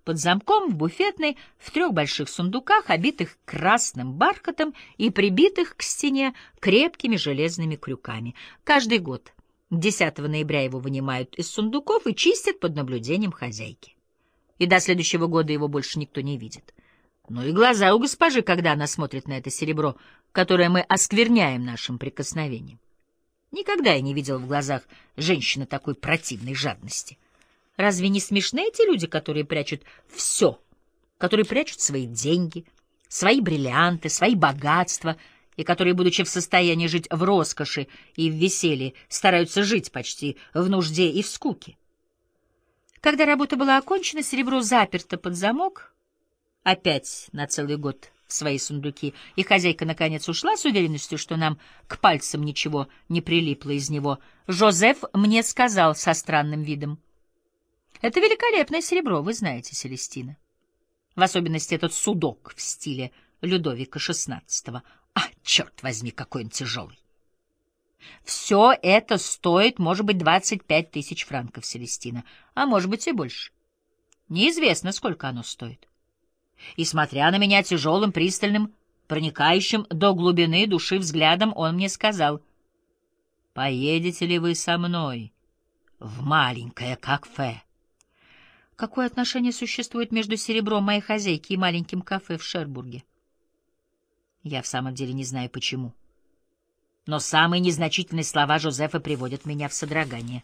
под замком в буфетной в 3 больших сундуках, обитых красным бархатом и прибитых к стене крепкими железными крюками. Каждый год 10 ноября его вынимают из сундуков и чистят под наблюдением хозяйки. И до следующего года его больше никто не видит. Ну и глаза у госпожи, когда она смотрит на это серебро, которое мы оскверняем нашим прикосновением. Никогда я не видел в глазах женщины такой противной жадности. Разве не смешны эти люди, которые прячут все, которые прячут свои деньги, свои бриллианты, свои богатства, и которые, будучи в состоянии жить в роскоши и в веселье, стараются жить почти в нужде и в скуке? Когда работа была окончена, серебро заперто под замок, опять на целый год в свои сундуки, и хозяйка наконец ушла с уверенностью, что нам к пальцам ничего не прилипло из него, Жозеф мне сказал со странным видом: «Это великолепное серебро, вы знаете, Селестина. В особенности этот судок в стиле Людовика XVI. А, черт возьми, какой он тяжелый! Все это стоит, может быть, 25 000 франков, Селестина, а может быть и больше. Неизвестно, сколько оно стоит». И, смотря на меня тяжелым, пристальным, проникающим до глубины души взглядом, он мне сказал: «Поедете ли вы со мной в маленькое кафе?» Какое отношение существует между серебром моей хозяйки и маленьким кафе в Шербурге? Я в самом деле не знаю, почему. Но самые незначительные слова Жозефа приводят меня в содрогание.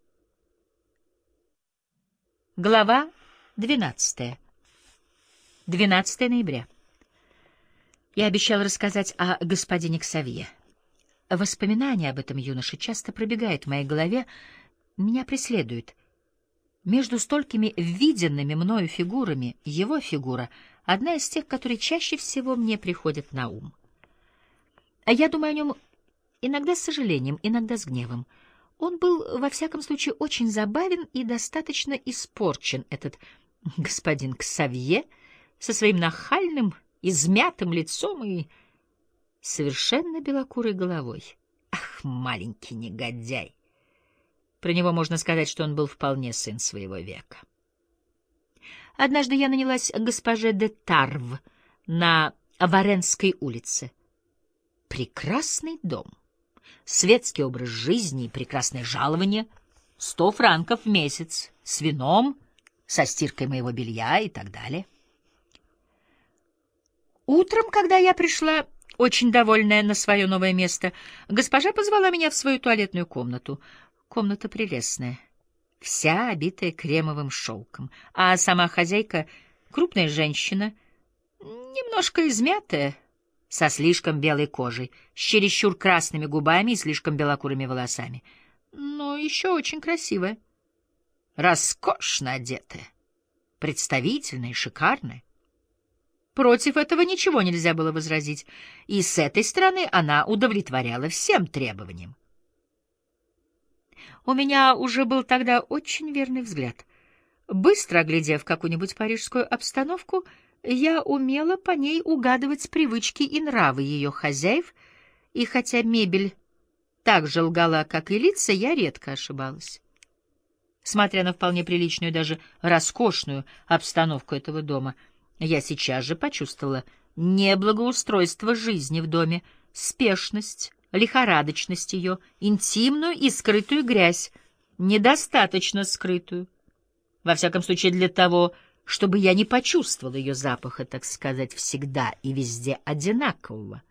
Глава 12. 12 ноября. Я обещал рассказать о господине Ксавье. Воспоминание об этом юноше часто пробегает в моей голове, меня преследует. Между столькими виденными мною фигурами его фигура — одна из тех, которые чаще всего мне приходят на ум. Я думаю о нем иногда с сожалением, иногда с гневом. Он был, во всяком случае, очень забавен и достаточно испорчен, этот господин Ксавье, со своим нахальным, измятым лицом и совершенно белокурой головой. Ах, маленький негодяй! Про него можно сказать, что он был вполне сын своего века. Однажды я нанялась к госпоже де Тарв на Варенской улице. Прекрасный дом, светский образ жизни и прекрасное жалование, 100 франков в месяц, с вином, со стиркой моего белья и так далее. Утром, когда я пришла, очень довольная на свое новое место, госпожа позвала меня в свою туалетную комнату. Комната прелестная, вся обитая кремовым шелком, а сама хозяйка — крупная женщина, немножко измятая, со слишком белой кожей, с чересчур красными губами и слишком белокурыми волосами, но еще очень красивая, роскошно одетая, представительная и шикарная. Против этого ничего нельзя было возразить, и с этой стороны она удовлетворяла всем требованиям. У меня уже был тогда очень верный взгляд. Быстро оглядев какую-нибудь парижскую обстановку, я умела по ней угадывать привычки и нравы ее хозяев, и хотя мебель так же лгала, как и лица, я редко ошибалась. Смотря на вполне приличную, даже роскошную обстановку этого дома, я сейчас же почувствовала неблагоустройство жизни в доме, спешность, лихорадочность ее, интимную и скрытую грязь, недостаточно скрытую. Во всяком случае, для того, чтобы я не почувствовала ее запаха, так сказать, всегда и везде одинакового.